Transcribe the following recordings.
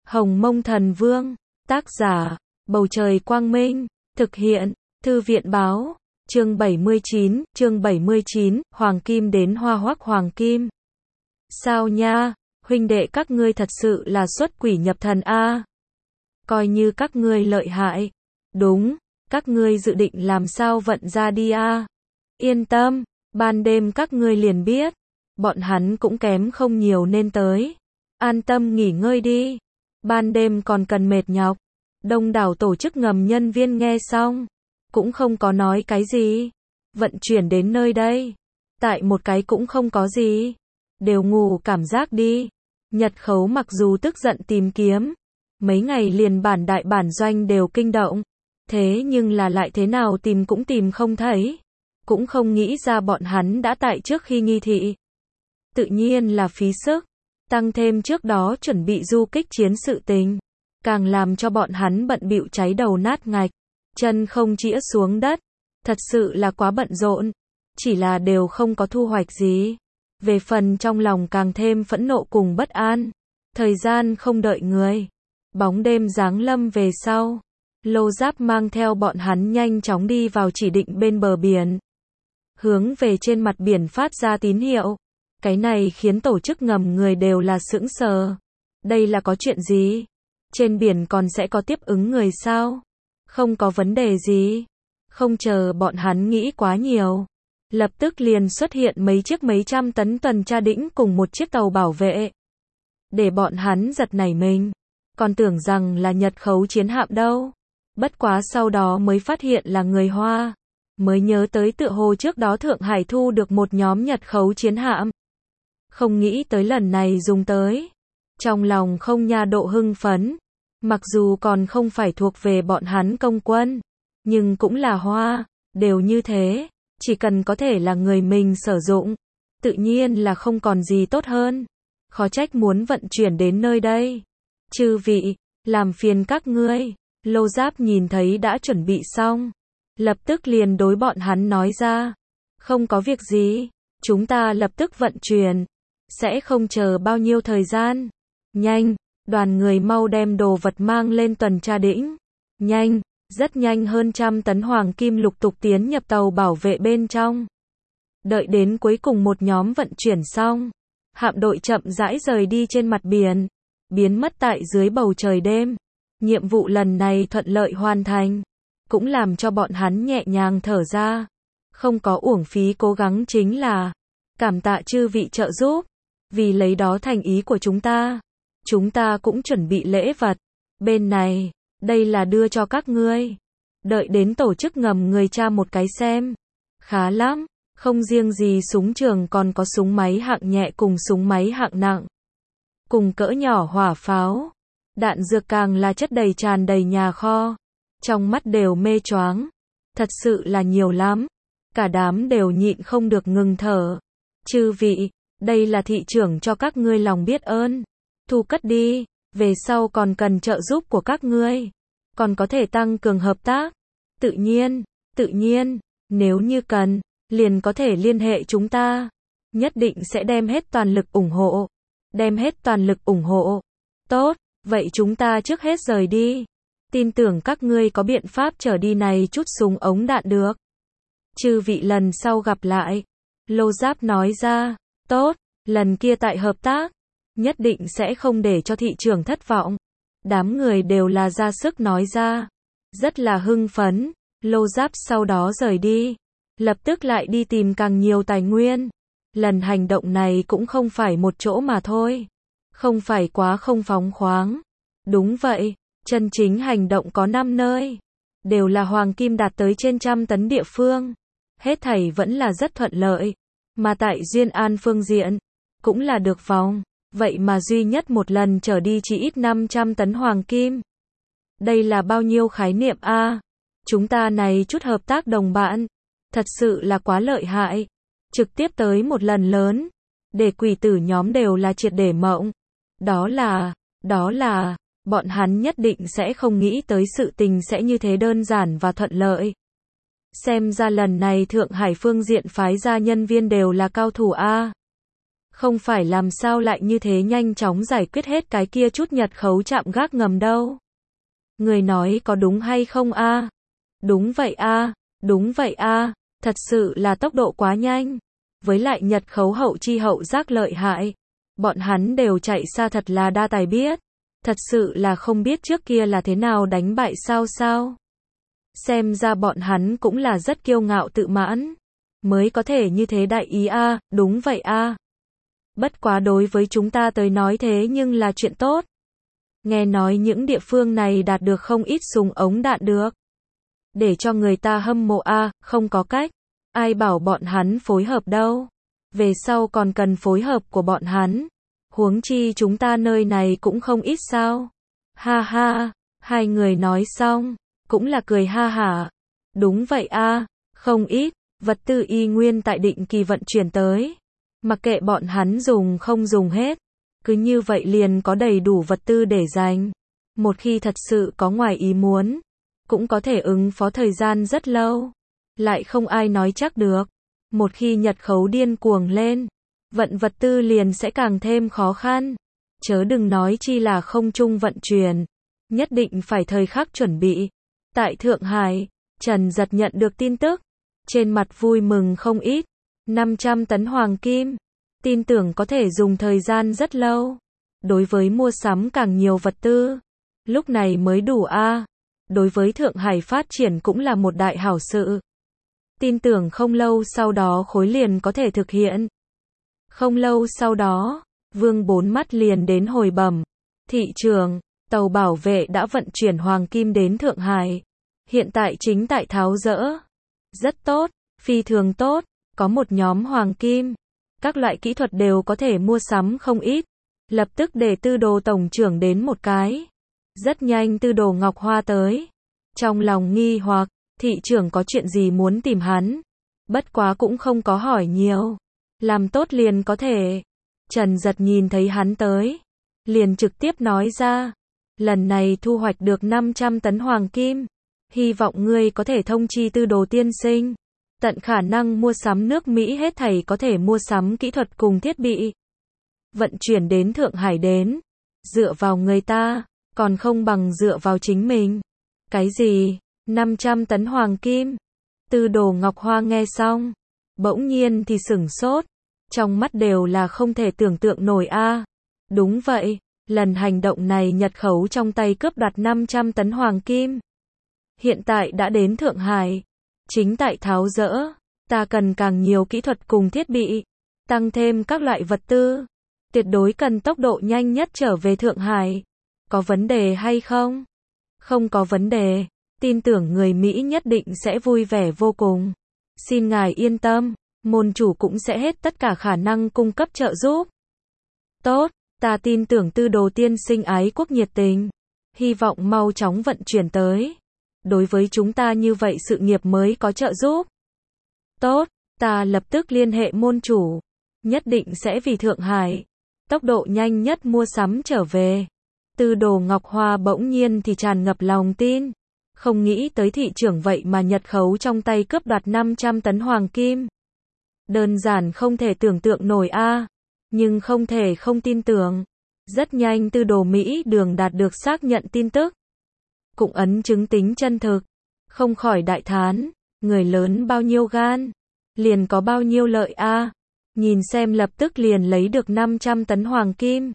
Hồng Mông Thần Vương, tác giả, Bầu Trời Quang Minh, thực hiện, Thư viện Báo, chương 79, Hoàng Kim đến Hoa Hoắc Hoàng Kim. Sao nha, huynh đệ các ngươi thật sự là xuất quỷ nhập thần a. Coi như các ngươi lợi hại. Đúng, các ngươi dự định làm sao vận ra đi a. Yên tâm, ban đêm các ngươi liền biết. Bọn hắn cũng kém không nhiều nên tới. An tâm nghỉ ngơi đi. Ban đêm còn cần mệt nhọc. Đông đảo tổ chức ngầm nhân viên nghe xong, cũng không có nói cái gì. Vận chuyển đến nơi đây, tại một cái cũng không có gì. Đều ngủ cảm giác đi. Nhật Khấu mặc dù tức giận tìm kiếm, mấy ngày liền bản đại bản doanh đều kinh động. Thế nhưng là lại thế nào tìm cũng tìm không thấy. Cũng không nghĩ ra bọn hắn đã tại trước khi nghi thị. Tự nhiên là phí sức. Tăng thêm trước đó chuẩn bị du kích chiến sự tình, càng làm cho bọn hắn bận bịu cháy đầu nát ngạch, chân không chĩa xuống đất. Thật sự là quá bận rộn, chỉ là đều không có thu hoạch gì. Về phần trong lòng càng thêm phẫn nộ cùng bất an. Thời gian không đợi người. Bóng đêm giáng lâm về sau. Lô Giáp mang theo bọn hắn nhanh chóng đi vào chỉ định bên bờ biển. Hướng về trên mặt biển phát ra tín hiệu. Cái này khiến tổ chức ngầm người đều là sững sờ. Đây là có chuyện gì? Trên biển còn sẽ có tiếp ứng người sao? Không có vấn đề gì. Không chờ bọn hắn nghĩ quá nhiều. Lập tức liền xuất hiện mấy chiếc mấy trăm tấn tuần tra đĩnh cùng một chiếc tàu bảo vệ. Để bọn hắn giật nảy mình. Còn tưởng rằng là Nhật Khấu chiến hạm đâu. Bất quá sau đó mới phát hiện là người Hoa. Mới nhớ tới tựa hồ trước đó Thượng Hải thu được một nhóm Nhật Khấu chiến hạm. Không nghĩ tới lần này dùng tới. Trong lòng không nha độ hưng phấn. Mặc dù còn không phải thuộc về bọn hắn công quân. Nhưng cũng là Hoa. Đều như thế. Chỉ cần có thể là người mình sử dụng. Tự nhiên là không còn gì tốt hơn. Khó trách muốn vận chuyển đến nơi đây. Chư vị, làm phiền các ngươi. Lô Giáp nhìn thấy đã chuẩn bị xong. Lập tức liền đối bọn hắn nói ra. Không có việc gì. Chúng ta lập tức vận chuyển. Sẽ không chờ bao nhiêu thời gian. Nhanh, đoàn người mau đem đồ vật mang lên tuần tra đĩnh. Nhanh, rất nhanh hơn 100 tấn hoàng kim lục tục tiến nhập tàu bảo vệ bên trong. Đợi đến cuối cùng một nhóm vận chuyển xong. Hạm đội chậm rãi rời đi trên mặt biển. Biến mất tại dưới bầu trời đêm. Nhiệm vụ lần này thuận lợi hoàn thành. Cũng làm cho bọn hắn nhẹ nhàng thở ra. Không có uổng phí cố gắng chính là. Cảm tạ chư vị trợ giúp. Vì lấy đó thành ý của chúng ta. Chúng ta cũng chuẩn bị lễ vật. Bên này, đây là đưa cho các ngươi. Đợi đến tổ chức ngầm người tra một cái xem. Khá lắm, không riêng gì súng trường còn có súng máy hạng nhẹ cùng súng máy hạng nặng. Cùng cỡ nhỏ hỏa pháo. Đạn dược càng là chất đầy tràn đầy nhà kho. Trong mắt đều mê choáng. Thật sự là nhiều lắm. Cả đám đều nhịn không được ngừng thở. Chư vị, đây là thị trưởng cho các ngươi lòng biết ơn. Thu cất đi, về sau còn cần trợ giúp của các ngươi. Còn có thể tăng cường hợp tác. Tự nhiên, nếu như cần, liền có thể liên hệ chúng ta. Nhất định sẽ đem hết toàn lực ủng hộ. Tốt, vậy chúng ta trước hết rời đi. Tin tưởng các ngươi có biện pháp trở đi này chút súng ống đạn được. Chư vị lần sau gặp lại. Lô Giáp nói ra. Tốt, lần kia tại hợp tác. Nhất định sẽ không để cho thị trường thất vọng. Đám người đều là ra sức nói ra. Rất là hưng phấn. Lô Giáp sau đó rời đi. Lập tức lại đi tìm càng nhiều tài nguyên. Lần hành động này cũng không phải một chỗ mà thôi. Không phải quá không phóng khoáng. Đúng vậy, chân chính hành động có 5 nơi. Đều là hoàng kim đạt tới trên 100 tấn địa phương. Hết thảy vẫn là rất thuận lợi. Mà tại Duyên An phương diện, cũng là được vòng. Vậy mà duy nhất một lần trở đi chỉ ít 500 tấn hoàng kim. Đây là bao nhiêu khái niệm a? Chúng ta này chút hợp tác đồng bạn. Thật sự là quá lợi hại. Trực tiếp tới một lần lớn. Để quỷ tử nhóm đều là triệt để mộng. Đó là, bọn hắn nhất định sẽ không nghĩ tới sự tình sẽ như thế đơn giản và thuận lợi. Xem ra lần này Thượng Hải phương diện phái ra nhân viên đều là cao thủ a. Không phải làm sao lại như thế nhanh chóng giải quyết hết cái kia chút Nhật khấu trạm gác ngầm đâu. Người nói có đúng hay không a? Đúng vậy a, đúng vậy a, thật sự là tốc độ quá nhanh. Với lại Nhật khấu hậu chi hậu giác lợi hại. Bọn hắn đều chạy xa thật là đa tài biết. Thật sự là không biết trước kia là thế nào đánh bại sao. Xem ra bọn hắn cũng là rất kiêu ngạo tự mãn. Mới có thể như thế đại ý a, đúng vậy a. Bất quá đối với chúng ta tới nói thế nhưng là chuyện tốt. Nghe nói những địa phương này đạt được không ít súng ống đạn được. Để cho người ta hâm mộ a, không có cách. Ai bảo bọn hắn phối hợp đâu. Về sau còn cần phối hợp của bọn hắn. Huống chi chúng ta nơi này cũng không ít sao. Ha ha, hai người nói xong, cũng là cười ha hả. Đúng vậy a, không ít, vật tư y nguyên tại định kỳ vận chuyển tới. Mặc kệ bọn hắn dùng không dùng hết. Cứ như vậy liền có đầy đủ vật tư để dành. Một khi thật sự có ngoài ý muốn, cũng có thể ứng phó thời gian rất lâu. Lại không ai nói chắc được. Một khi Nhật khấu điên cuồng lên, vận vật tư liền sẽ càng thêm khó khăn. Chớ đừng nói chi là không trung vận chuyển. Nhất định phải thời khắc chuẩn bị. Tại Thượng Hải, Trần Giật nhận được tin tức. Trên mặt vui mừng không ít. 500 tấn hoàng kim. Tin tưởng có thể dùng thời gian rất lâu. Đối với mua sắm càng nhiều vật tư. Lúc này mới đủ a. Đối với Thượng Hải phát triển cũng là một đại hảo sự. Tin tưởng không lâu sau đó khối liền có thể thực hiện. Không lâu sau đó, Vương Bốn Mắt liền đến hồi bẩm. Thị trường, tàu bảo vệ đã vận chuyển hoàng kim đến Thượng Hải. Hiện tại chính tại tháo dỡ. Rất tốt, phi thường tốt, có một nhóm hoàng kim. Các loại kỹ thuật đều có thể mua sắm không ít. Lập tức để Tư Đồ tổng trưởng đến một cái. Rất nhanh Tư Đồ Ngọc Hoa tới. Trong lòng nghi hoặc, thị trưởng có chuyện gì muốn tìm hắn. Bất quá cũng không có hỏi nhiều. Làm tốt liền có thể. Trần Giật nhìn thấy hắn tới. Liền trực tiếp nói ra. Lần này thu hoạch được 500 tấn hoàng kim. Hy vọng ngươi có thể thông chi Tư Đồ tiên sinh. Tận khả năng mua sắm nước Mỹ hết thảy có thể mua sắm kỹ thuật cùng thiết bị. Vận chuyển đến Thượng Hải đến. Dựa vào người ta, còn không bằng dựa vào chính mình. Cái gì? 500 tấn hoàng kim? Tư Đồ Ngọc Hoa nghe xong. Bỗng nhiên thì sửng sốt. Trong mắt đều là không thể tưởng tượng nổi a. Đúng vậy, lần hành động này Nhật khấu trong tay cướp đoạt 500 tấn hoàng kim. Hiện tại đã đến Thượng Hải. Chính tại tháo dỡ. Ta cần càng nhiều kỹ thuật cùng thiết bị. Tăng thêm các loại vật tư. Tuyệt đối cần tốc độ nhanh nhất trở về Thượng Hải. Có vấn đề hay không? Không có vấn đề. Tin tưởng người Mỹ nhất định sẽ vui vẻ vô cùng. Xin ngài yên tâm. Môn chủ cũng sẽ hết tất cả khả năng cung cấp trợ giúp. Tốt, ta tin tưởng Tư Đồ tiên sinh ái quốc nhiệt tình. Hy vọng mau chóng vận chuyển tới. Đối với chúng ta như vậy sự nghiệp mới có trợ giúp. Tốt, ta lập tức liên hệ môn chủ. Nhất định sẽ vì Thượng Hải. Tốc độ nhanh nhất mua sắm trở về. Tư Đồ Ngọc Hoa bỗng nhiên thì tràn ngập lòng tin. Không nghĩ tới thị trưởng vậy mà Nhật khấu trong tay cướp đoạt 500 tấn hoàng kim. Đơn giản không thể tưởng tượng nổi a. Nhưng không thể không tin tưởng. Rất nhanh Tư Đồ Mỹ Đường đạt được xác nhận tin tức. Cũng ấn chứng tính chân thực. Không khỏi đại thán. Người lớn bao nhiêu gan. Liền có bao nhiêu lợi a. Nhìn xem lập tức liền lấy được 500 tấn hoàng kim.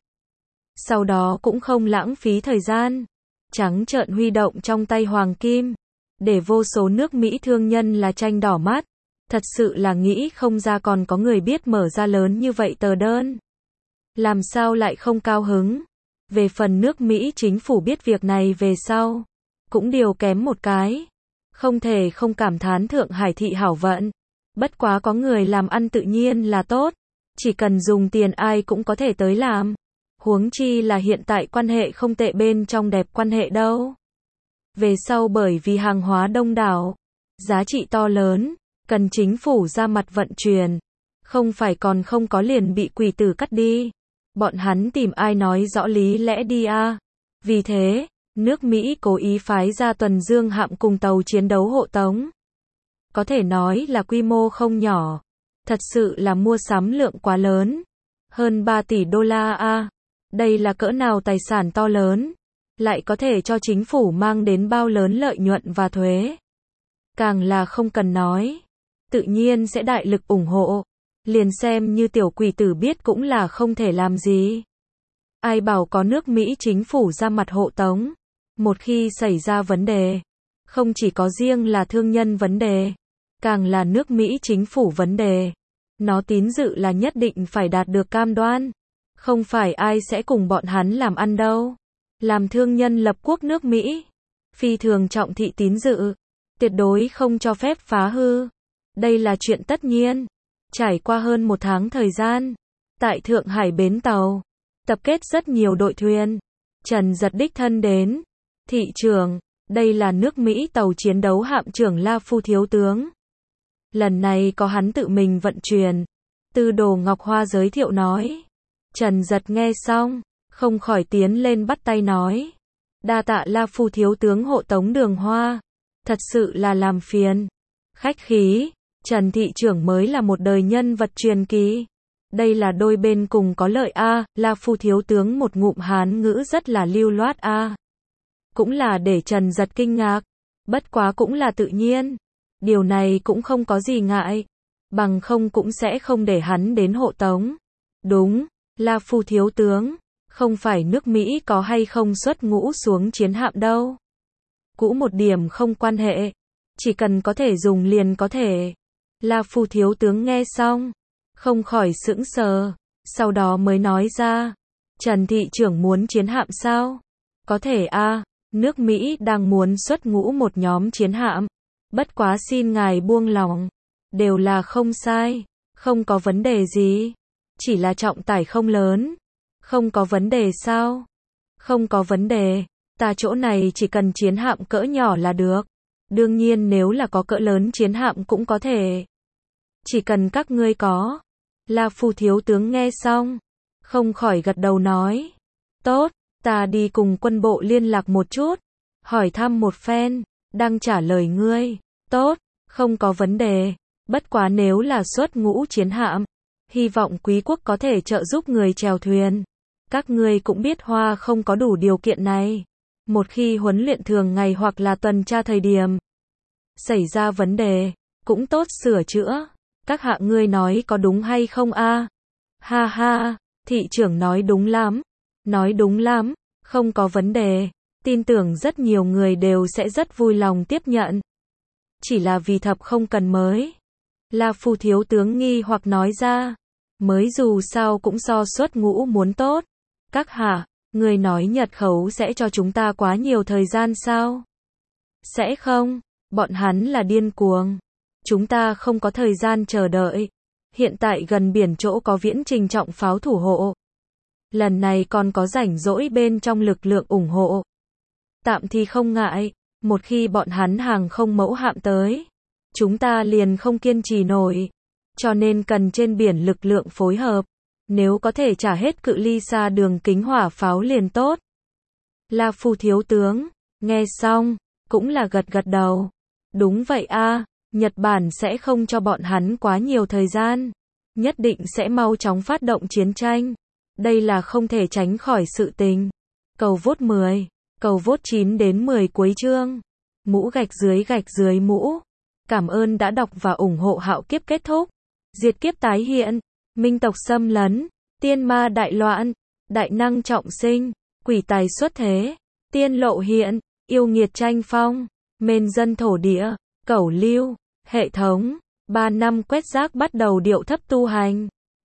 Sau đó cũng không lãng phí thời gian. Trắng trợn huy động trong tay hoàng kim. Để vô số nước Mỹ thương nhân là tranh đỏ mắt. Thật sự là nghĩ không ra còn có người biết mở ra lớn như vậy tờ đơn. Làm sao lại không cao hứng. Về phần nước Mỹ chính phủ biết việc này về sau. Cũng điều kém một cái. Không thể không cảm thán Thượng Hải thị hảo vận. Bất quá có người làm ăn tự nhiên là tốt. Chỉ cần dùng tiền ai cũng có thể tới làm. Huống chi là hiện tại quan hệ không tệ bên trong đẹp quan hệ đâu. Về sau bởi vì hàng hóa đông đảo, giá trị to lớn, cần chính phủ ra mặt vận chuyển. Không phải còn không có liền bị quỷ tử cắt đi. Bọn hắn tìm ai nói rõ lý lẽ đi a. Vì thế, nước Mỹ cố ý phái ra tuần dương hạm cùng tàu chiến đấu hộ tống. Có thể nói là quy mô không nhỏ. Thật sự là mua sắm lượng quá lớn. Hơn 3 tỷ đô la a. Đây là cỡ nào tài sản to lớn, lại có thể cho chính phủ mang đến bao lớn lợi nhuận và thuế. Càng là không cần nói, tự nhiên sẽ đại lực ủng hộ. Liền xem như tiểu quỷ tử biết cũng là không thể làm gì. Ai bảo có nước Mỹ chính phủ ra mặt hộ tống. Một khi xảy ra vấn đề, không chỉ có riêng là thương nhân vấn đề, càng là nước Mỹ chính phủ vấn đề. Nó tín dự là nhất định phải đạt được cam đoan. Không phải ai sẽ cùng bọn hắn làm ăn đâu. Làm thương nhân lập quốc nước Mỹ, phi thường trọng thị tín dự, tuyệt đối không cho phép phá hư. Đây là chuyện tất nhiên. Trải qua hơn 1 tháng thời gian, tại Thượng Hải bến tàu, tập kết rất nhiều đội thuyền. Trần Giật đích thân đến. Thị trưởng, đây là nước Mỹ tàu chiến đấu hạm trưởng La Phu thiếu tướng. Lần này có hắn tự mình vận chuyển. Tư Đồ Ngọc Hoa giới thiệu nói. Trần Giật nghe xong, không khỏi tiến lên bắt tay nói. Đa tạ La Phu thiếu tướng hộ tống Đường Hoa. Thật sự là làm phiền. Khách khí, Trần thị trưởng mới là một đời nhân vật truyền kỳ. Đây là đôi bên cùng có lợi a. La Phu thiếu tướng một ngụm Hán ngữ rất là lưu loát a. Cũng là để Trần Giật kinh ngạc. Bất quá cũng là tự nhiên. Điều này cũng không có gì ngại. Bằng không cũng sẽ không để hắn đến hộ tống. Đúng, La Phu thiếu tướng. Không phải nước Mỹ có hay không xuất ngũ xuống chiến hạm đâu. Cũ một điểm không quan hệ. Chỉ cần có thể dùng liền có thể. La Phu thiếu tướng nghe xong, không khỏi sững sờ. Sau đó mới nói ra. Trần thị trưởng muốn chiến hạm sao? Có thể a. Nước Mỹ đang muốn xuất ngũ một nhóm chiến hạm. Bất quá xin ngài buông lỏng. Đều là không sai. Không có vấn đề gì. Chỉ là trọng tải không lớn. Không có vấn đề sao? Không có vấn đề. Ta chỗ này chỉ cần chiến hạm cỡ nhỏ là được. Đương nhiên nếu là có cỡ lớn chiến hạm cũng có thể. Chỉ cần các ngươi có. La Phu thiếu tướng nghe xong, không khỏi gật đầu nói. Tốt, ta đi cùng quân bộ liên lạc một chút. Hỏi thăm một phen, đang trả lời ngươi. Tốt, không có vấn đề. Bất quá nếu là xuất ngũ chiến hạm, hy vọng quý quốc có thể trợ giúp người chèo thuyền. Các ngươi cũng biết Hoa không có đủ điều kiện này. Một khi huấn luyện thường ngày hoặc là tuần tra thời điểm xảy ra vấn đề, cũng tốt sửa chữa. Các hạ ngươi nói có đúng hay không a? Ha ha, thị trưởng nói đúng lắm. Nói đúng lắm, không có vấn đề. Tin tưởng rất nhiều người đều sẽ rất vui lòng tiếp nhận. Chỉ là vì thập không cần mới. La Phu thiếu tướng nghi hoặc nói ra. Mới dù sao cũng so xuất ngũ muốn tốt. Các hạ, người nói Nhật khẩu sẽ cho chúng ta quá nhiều thời gian sao? Sẽ không, bọn hắn là điên cuồng. Chúng ta không có thời gian chờ đợi. Hiện tại gần biển chỗ có viễn trình trọng pháo thủ hộ. Lần này còn có rảnh rỗi bên trong lực lượng ủng hộ. Tạm thì không ngại, một khi bọn hắn hàng không mẫu hạm tới, chúng ta liền không kiên trì nổi. Cho nên cần trên biển lực lượng phối hợp. Nếu có thể trả hết cự ly xa đường kính hỏa pháo liền tốt. La Phu thiếu tướng, nghe xong, cũng là gật gật đầu. Đúng vậy a, Nhật Bản sẽ không cho bọn hắn quá nhiều thời gian. Nhất định sẽ mau chóng phát động chiến tranh. Đây là không thể tránh khỏi sự tình. Cầu vote 10, cầu vote 9 đến 10 cuối chương. Mũ gạch dưới mũ. Cảm ơn đã đọc và ủng hộ Hạo Kiếp kết thúc. Diệt kiếp tái hiện. Minh tộc xâm lấn. Tiên ma đại loạn. Đại năng trọng sinh. Quỷ tài xuất thế. Tiên lộ hiện. Yêu nghiệt tranh phong. Mên dân thổ địa. Cẩu lưu. Hệ thống. 3 năm quét rác bắt đầu điệu thấp tu hành.